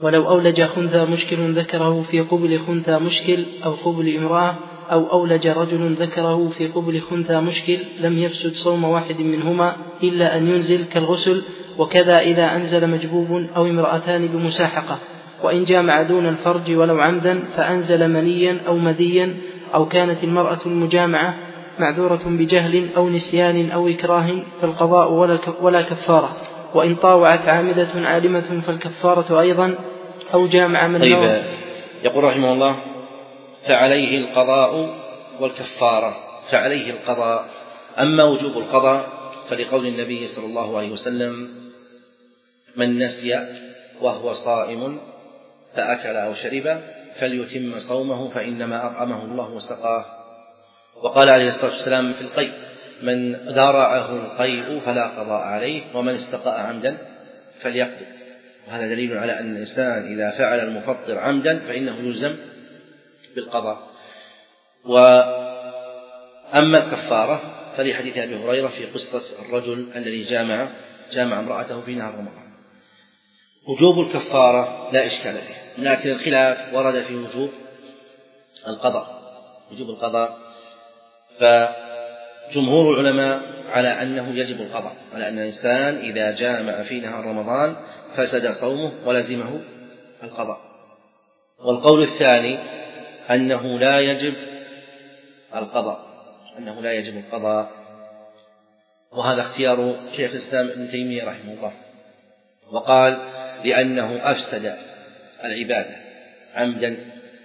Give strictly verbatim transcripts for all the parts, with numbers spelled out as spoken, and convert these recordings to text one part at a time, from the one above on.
ولو أولج خنثى مشكل ذكره في قبل خنثى مشكل أو قبل امرأة أو أولج رجل ذكره في قبل خنثى مشكل لم يفسد صوم واحد منهما إلا أن ينزل كالغسل، وكذا إذا أنزل مجبوب أو امرأتان بمساحقة. وإن جامع دون الفرج ولو عمدا فأنزل منيا أو مذيا أو كانت المرأة المجامعة معذورة بجهل أو نسيان أو إكراه فالقضاء ولا كفارة. وإن طاوعت عامدة عالمة فالكفارة أيضا أو جامع من طيب نوى. يقول رحمه الله فعليه القضاء والكفارة. فعليه القضاء. أما وجوب القضاء فلقول النبي صلى الله عليه وسلم من نسي وهو صائم فأكل أو شرب فليتم صومه فإنما أطعمه الله وسقاه. وقال عليه الصلاة والسلام في القيء من ذرعه القيء فلا قضاء عليه ومن استقاء عمدا فليقضي. وهذا دليل على أن الإنسان إذا فعل المفطر عمدا فإنه يلزم بالقضاء. وأما الكفارة فلحديث أبي هريرة في قصة الرجل الذي جامع جامع امرأته في نهار رمضان. وجوب الكفارة لا إشكال فيه، لكن الخلاف ورد في وجوب القضاء. وجوب القضاء فجمهور العلماء على أنه يجب القضاء، على أن الإنسان إذا جامع في نهار رمضان فسد صومه ولزمه القضاء. والقول الثاني أنه لا يجب القضاء أنه لا يجب القضاء وهذا اختيار شيخ الإسلام ابن تيمية رحمه الله، وقال لأنه أفسد العبادة عمدا،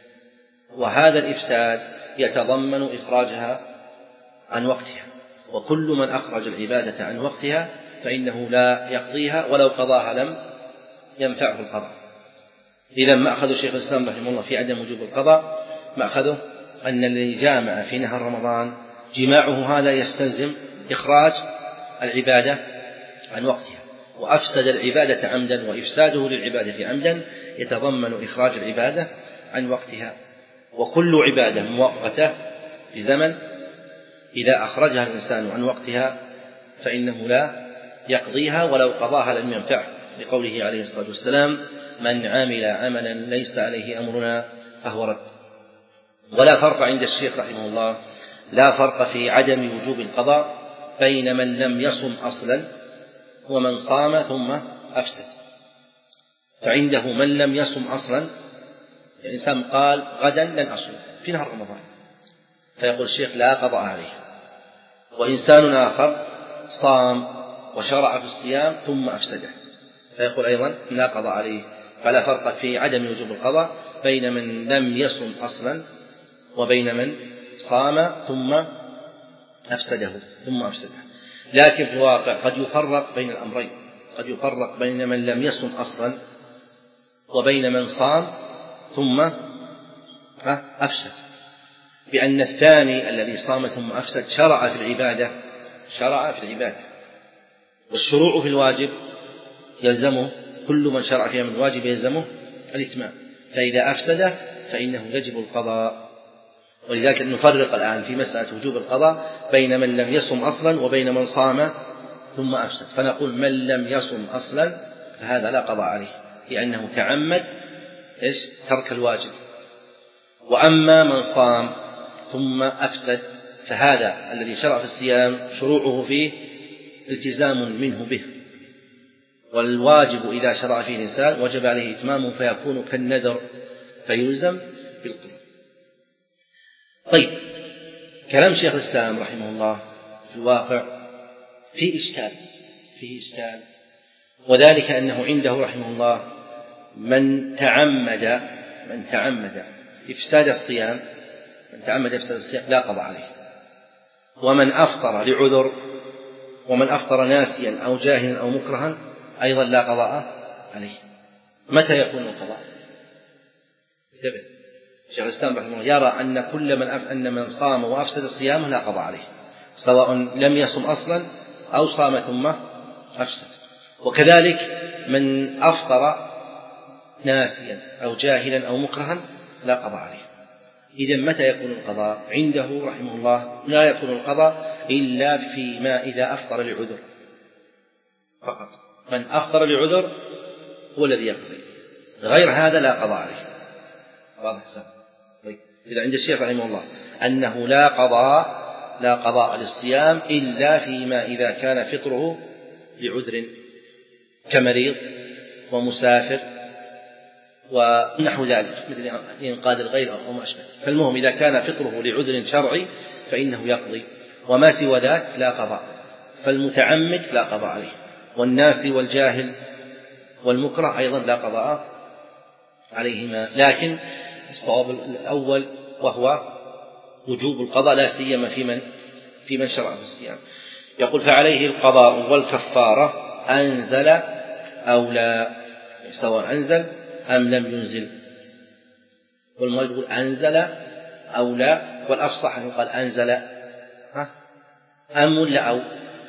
وهذا الإفساد يتضمن إخراجها عن وقتها، وكل من أخرج العبادة عن وقتها فإنه لا يقضيها ولو قضاها لم ينفعه القضاء. إذا مأخذ شيخ الإسلام رحمه الله في عدم وجوب القضاء مأخذه أن الذي جامع في نهار رمضان جماعه هذا يستلزم إخراج العبادة عن وقتها، وأفسد العبادة عمدا، وإفساده للعبادة عمدا يتضمن إخراج العبادة عن وقتها. وكل عبادة مؤقتة في زمن إذا أخرجها الإنسان عن وقتها فإنه لا يقضيها ولو قضاها لم ينفعه، لقوله عليه الصلاة والسلام من عمل عملا ليس عليه أمرنا فهو رد. ولا فرق عند الشيخ رحمه الله لا فرق في عدم وجوب القضاء بين من لم يصم أصلا ومن صام ثم أفسد. فعنده من لم يصم أصلا، الإنسان قال غدا لن أصوم في نهار رمضان فيقول الشيخ لا قضاء عليه. وإنسان آخر صام وشرع في الصيام ثم أفسده فيقول أيضا لا قضاء عليه. فلا فرق في عدم وجوب القضاء بين من لم يصم أصلا وبين من صام ثم أفسده ثم أفسده لكن في الواقع قد يفرق بين الأمرين، قد يفرق بين من لم يصم أصلا وبين من صام ثم أفسد، بأن الثاني الذي صام ثم أفسد شرع في العبادة شرع في العبادة والشروع في الواجب يلزمه، كل من شرع فيها من الواجب يلزمه الإتمام، فإذا أفسد فإنه يجب القضاء. ولذلك نفرق الآن في مسألة وجوب القضاء بين من لم يصم أصلا وبين من صام ثم أفسد، فنقول من لم يصم أصلا فهذا لا قضاء عليه لأنه تعمد إيش ترك الواجب. وأما من صام ثم أفسد فهذا الذي شرع في الصيام شروعه فيه التزام منه به، والواجب إذا شرع فيه الإنسان وجب عليه إتمامه فيكون كالنذر فيلزم بالقضاء. طيب كلام شيخ الإسلام رحمه الله في الواقع فيه إشكال فيه إشكال وذلك أنه عنده رحمه الله من تعمد من تعمد إفساد الصيام من تعمد إفساد الصيام لا قضاء عليه، ومن أفطر لعذر ومن أفطر ناسيا أو جاهلا أو مكرها أيضا لا قضاء عليه. متى يكون القضاء؟ انتبه، شيخ الإسلام رحمه الله يرى أن كل من أف... أن من صام وأفسد صيامه لا قضاء عليه، سواء لم يصم أصلا أو صام ثم أفسد. وكذلك من أفطر ناسيا أو جاهلا أو مكرها لا قضاء عليه. إذن متى يكون القضاء؟ عنده رحمه الله لا يكون القضاء إلا فيما إذا أفطر لعذر فقط. من أفطر لعذر هو الذي يقضي، غير هذا لا قضاء عليه. واضح سهل. طيب إذا عند الشيخ رحمه الله أنه لا قضاء لا قضاء للصيام إلا فيما إذا كان فطره لعذر كمريض ومسافر ونحو ذلك مثل إنقاذ الغير أو ما أشبه. فالمهم إذا كان فطره لعذر شرعي فإنه يقضي، وما سوى ذاك لا قضاء. فالمتعمد لا قضاء عليه، والناسي والجاهل والمكره أيضا لا قضاء عليهما. لكن الصواب الأول وهو وجوب القضاء لا سيما في من في من شرع في الصيام. يقول فعليه القضاء والكفارة أنزل أو لا، سواء أنزل أم لم ينزل. والمؤلف يقول أنزل أو لا، والأفصح أن يقال أنزل ها أم ولا أو،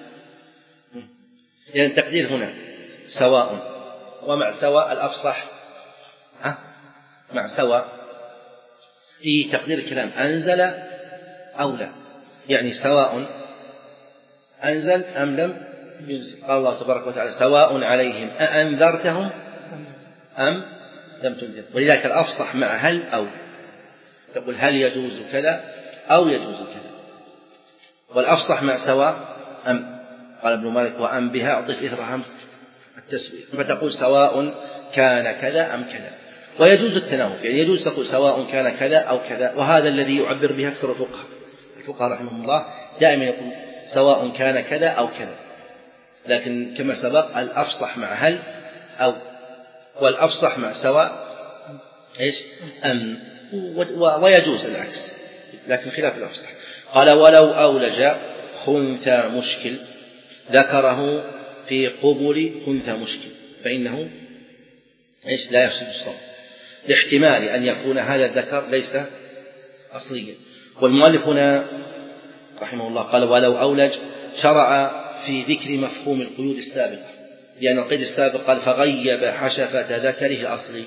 يعني التقدير هنا سواء، ومع سواء الأفصح ها مع سواء في تقدير الكلام أنزل أو لا، يعني سواء أنزل أم لم ينزل. قال الله تبارك وتعالى سواء عليهم أأنذرتهم أم لم تنذر. ولذلك الأفصح مع هل أو، تقول هل يجوز كذا أو يجوز كذا، والأفصح مع سواء أم. قال ابن مالك وأم بها أعطف إثر همس التسوية، فتقول سواء كان كذا أم كذا. ويجوز التناوب، يعني يجوز تقول سواء كان كذا أو كذا، وهذا الذي يعبر به أكثر الفقهاء. الفقهاء رحمهم الله دائما يقول سواء كان كذا أو كذا، لكن كما سبق الأفصح مع هل أو، والأفصح مع سواء إيش أم، ويجوز العكس لكن خلاف الأفصح. قال ولو أولج خنثى مشكل ذكره في قبل خنثى مشكل فإنه إيش لا يفسد الصوم، لاحتمال أن يكون هذا الذكر ليس أصليا. والمؤلف هنا رحمه الله قال ولو أولج شرع في ذكر مفهوم القيود السابقة، لأن القيد السابق قال فغيب حشفة ذكره الأصلي،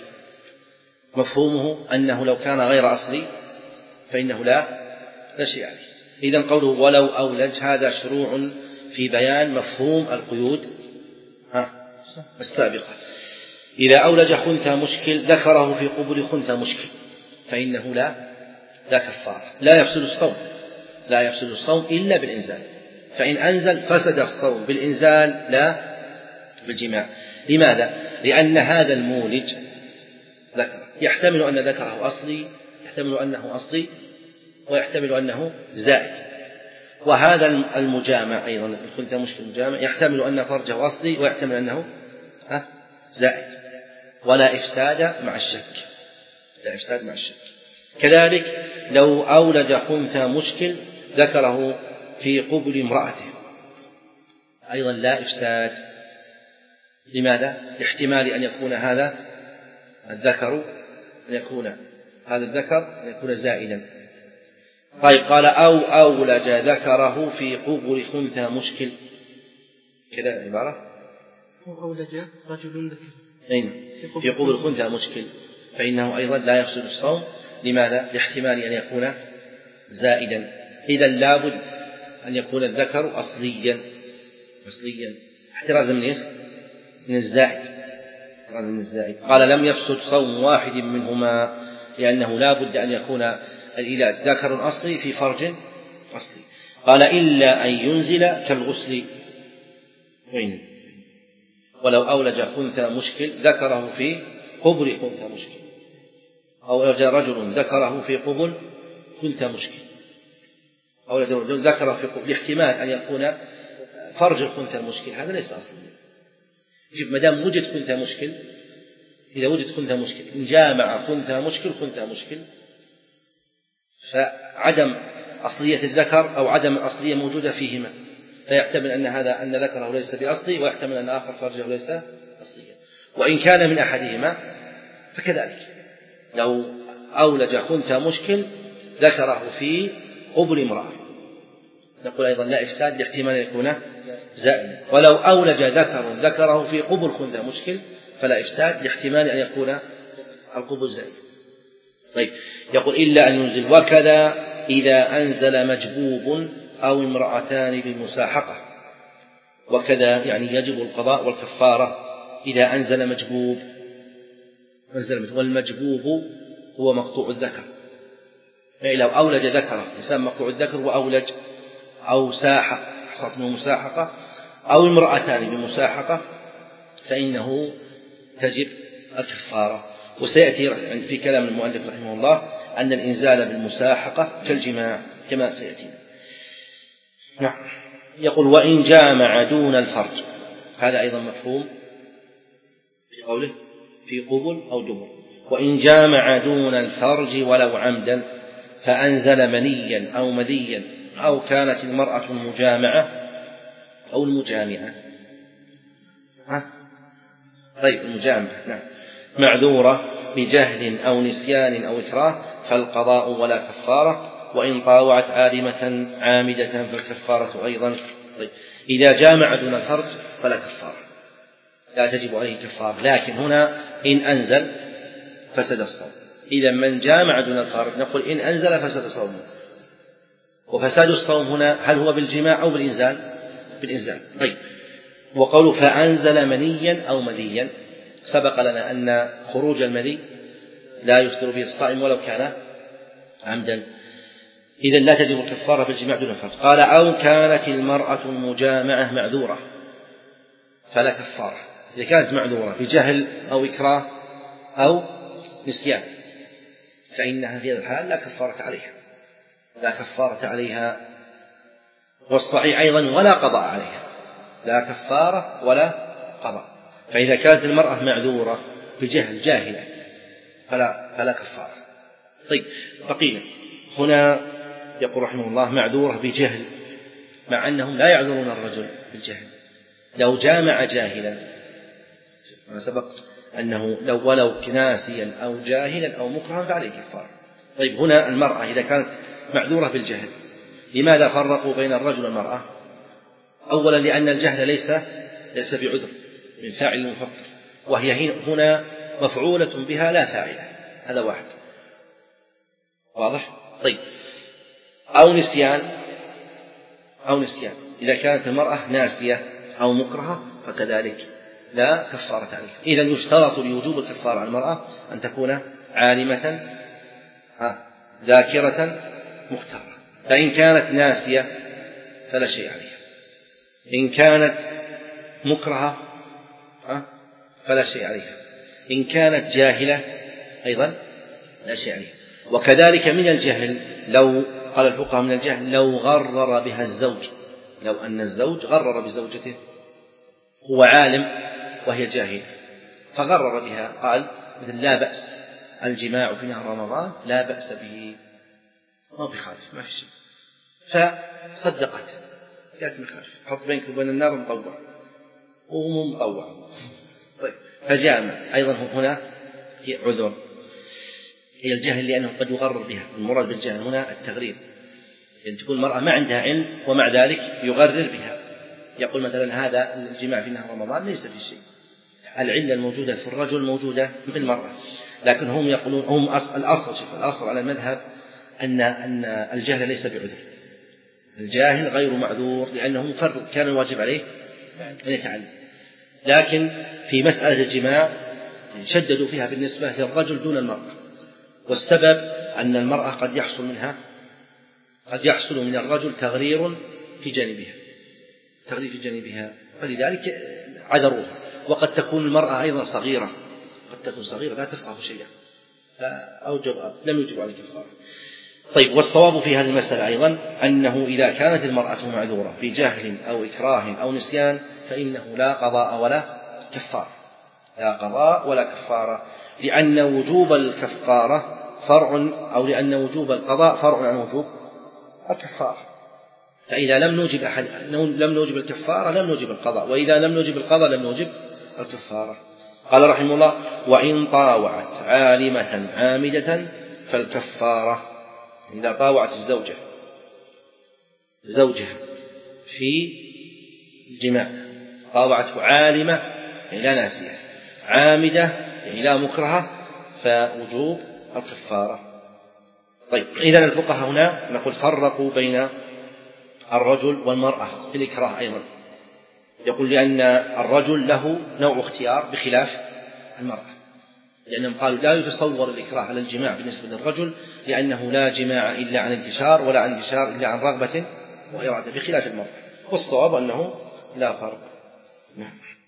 مفهومه أنه لو كان غير أصلي فإنه لا لا شيء عليه. إذن قوله ولو أولج هذا شروع في بيان مفهوم القيود السابقة. إذا أولج خنثى مشكل ذكره في قبل خنثى مشكل فإنه لا لا كفارة، لا يفسد الصوم، لا يفسد الصوم إلا بالإنزال، فإن أنزل فسد الصوم بالإنزال لا بالجماع. لماذا؟ لأن هذا المولج ذكر يحتمل أن ذكره أصلي، يحتمل أنه أصلي، ويحتمل أنه زائد. وهذا المجامع أيضا الخنثى مشكل المجامع يحتمل أن فرجه أصلي ويحتمل أنه زائد، ولا إفساد مع الشك، لا إفساد مع الشك. كذلك لو أولج خنثى مشكل ذكره في قبل امرأته أيضا لا إفساد. لماذا؟ لاحتمال أن يكون هذا الذكر أن يكون هذا الذكر أن يكون زائدا. طيب قال أو أولج ذكره في قبل خنثى مشكل، كذا عبارة أو أولج رجل ذكر أين في قبل خنثى مشكل فإنه أيضا لا يفسد الصوم. لماذا؟ لاحتمال أن يكون زائدا. إذا لابد أن يكون الذكر أصليا أصليا احترازا من إيش؟ من الزائد، احترازا من الزائد. قال لم يفسد صوم واحد منهما، لأنه لا بد أن يكون الإيلاد ذكر أصلي في فرج أصلي. قال إلا أن ينزل كالغسل وين ولو أولج خنثى مشكل ذكره في قبل خنثى مشكل، أو أولج رجل ذكره في قبل خنثى مشكل، أو أولج رجل ذكره في قبل، احتمال أن يكون فرج الخنثى المشكل هذا ليس أصلي. ما دام وجد خنثى مشكل، إذا وجد خنثى مشكل إن جامع خنثى مشكل خنثى مشكل فعدم أصلية الذكر أو عدم الأصلية موجودة فيهما، فيحتمل أن هذا أن ذكره ليس بأصلي، ويحتمل أن آخر فرجه ليس أصليا. وإن كان من أحدهما فكذلك لو أولج خنثى مشكل ذكره في قبل امرأة نقول أيضا لا إفساد لاحتمال أن يكون زائدا. ولو أولج ذكر ذكره في قبل خنثى مشكل فلا إفساد لاحتمال أن يكون القبل زائد. طيب يقول إلا أن ينزل. وكذا إذا أنزل مجبوب أو امرأتان بمساحقة، وكذا يعني يجب القضاء والكفارة إذا أنزل مجبوب منزلة. والمجبوب هو مقطوع الذكر، يعني لو أولج ذكره إنسان مقطوع الذكر وأولج أو ساحق حصلت منه مساحقة أو امرأتان بمساحقة فإنه تجب الكفارة. وسيأتي في كلام المؤلف رحمه الله أن الإنزال بالمساحقة كالجماع كما سيأتي. نعم. يقول وإن جامع دون الفرج، هذا أيضا مفهوم في قوله في قبل أو دبر. وإن جامع دون الفرج ولو عمدا فأنزل منيا أو مذيا أو كانت المرأة المجامعة أو المجامعة ها؟ طيب المجامعة نعم معذورة بجهل أو نسيان أو إكراه فالقضاء ولا كفارة، وإن طاوعت عالمة عامدة فالكفارة أيضا. طيب إذا جامع دون الفرج فلا كفارة، لا تجب عليه كفارة، لكن هنا إن أنزل فسد الصوم. إذا من جامع دون الفرج نقول إن أنزل فسد صومه. وفساد الصوم هنا هل هو بالجماع أو بالإنزال؟ بالإنزال. طيب وقوله فأنزل منيا أو مذيا، سبق لنا أن خروج المذي لا يفطر به الصائم ولو كان عمدا، إذا لا تجب الكفارة بالجماع دون الفرج. قال أو كانت المرأة المجامعة معذورة فلا كفارة، إذا كانت معذورة بجهل أو إكراه أو نسيان فإنها في هذا الحال لا كفارة عليها، لا كفارة عليها. والصحيح أيضا ولا قضاء عليها، لا كفارة ولا قضاء. فإذا كانت المرأة معذورة بجهل جاهلة فلا, فلا كفارة. طيب بقينا هنا يقول رحمه الله معذورة بجهل، مع أنهم لا يعذرون الرجل بالجهل لو جامع جاهلا، ما سبق أنه لو ولو ناسيا أو جاهلا أو مكرها فعليه كفارة. طيب هنا المرأة إذا كانت معذورة بالجهل، لماذا فرقوا بين الرجل والمرأة؟ أولا لأن الجهل ليس ليس بعذر من فاعل مفطر، وهي هنا مفعولة بها لا فاعلة، هذا واحد واضح. طيب أو نسيان أو نسيان إذا كانت المرأة ناسية أو مكرهة فكذلك لا كفارة عليها. إذن يشترط لوجوب الكفارة على المرأة أن تكون عالمة ذاكرة مختارة، فإن كانت ناسية فلا شيء عليها، إن كانت مكرهة فلا شيء عليها، إن كانت جاهلة أيضا لا شيء عليها. وكذلك من الجهل، لو قال الفقهاء من الجهل لو غرر بها الزوج، لو أن الزوج غرر بزوجته هو عالم وهي جاهلة فغرر بها، قال مثل لا بأس الجماع في نهار رمضان لا بأس به ما بخالف ما في شيء، فصدقت قالت ما خالف، حط بينك وبين النار مطوع وهو مطوع. طيب فجامع أيضا هنا عذر هي الجهل لأنه قد يغرر بها. المراد بالجهل هنا التغرير، يعني تكون المرأة ما عندها علم ومع ذلك يغرر بها، يقول مثلا هذا الجماع في نهار رمضان ليس في شيء، العلة الموجودة في الرجل موجودة في المرأة، لكن هم يقولون هم أصل الأصل شوف الأصل على المذهب أن أن الجهل ليس بعذر، الجاهل غير معذور لأنه مفرط كان الواجب عليه أن يتعلم. لكن في مسألة الجماع شددوا فيها بالنسبة للرجل دون المرأة، والسبب أن المرأة قد يحصل منها قد يحصل من الرجل تغرير في جانبها تغرير في جانبها فلذلك عذروها. وقد تكون المرأة أيضا صغيرة، قد تكون صغيرة لا تفقه شيئا فأوجب لم يوجب عليه كفارة. طيب والصواب في هذه المسألة أيضا أنه إذا كانت المرأة معذورة بجهل أو إكراه أو نسيان فإنه لا قضاء ولا كفارة، لا قضاء ولا كفارة، لأن وجوب الكفارة فرع أو لأن وجوب القضاء فرع عن وجوب الكفارة. فإذا لم نوجب أحد لم نوجب الكفارة لم نوجب القضاء، وإذا لم نوجب القضاء لم نوجب الكفارة. قال رحمه الله وإن طاوعت عالمة عامدة فالكفارة، إذا طاوعت الزوجة زوجها في الجماع طاوعته عالمة يعني لا ناسية، عامدة يعني لا مكرهة، فوجوب الكفارة. طيب إذن الفقهاء هنا نقول فرقوا بين الرجل والمرأة في الإكراه أيضا، يقول لأن الرجل له نوع اختيار بخلاف المرأة، لأنهم قالوا لا يتصور الإكراه على الجماع بالنسبة للرجل، لأنه لا جماع إلا عن انتشار، ولا عن انتشار إلا عن رغبة وإرادة، بخلاف المرأة. والصواب أنه لا فرق. نعم.